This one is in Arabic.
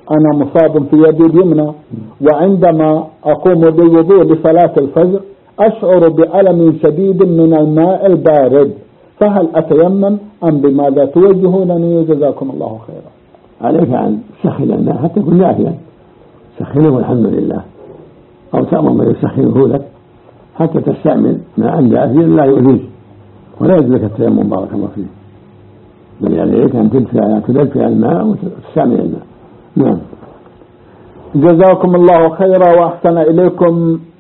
أنا مصاب في يدي اليمنى، وعندما أقوم بالوضوء لصلاة الفجر أشعر بألم شديد من الماء البارد، فهل أتيمم أم بماذا توجهونني؟ جزاكم الله خيرا. عليك أن تسخن الماء حتى يكون دافئا، سخنه والحمد لله، أو تأمر من يسخنه لك حتى تستعمل ماء دافئا لا يؤذيك، ولا يجوز لك التيمم بارك الله فيه، بل عليك أن تدفع الماء وتستعمل الماء. نعم. جزاكم الله خيرا وأحسن إليكم.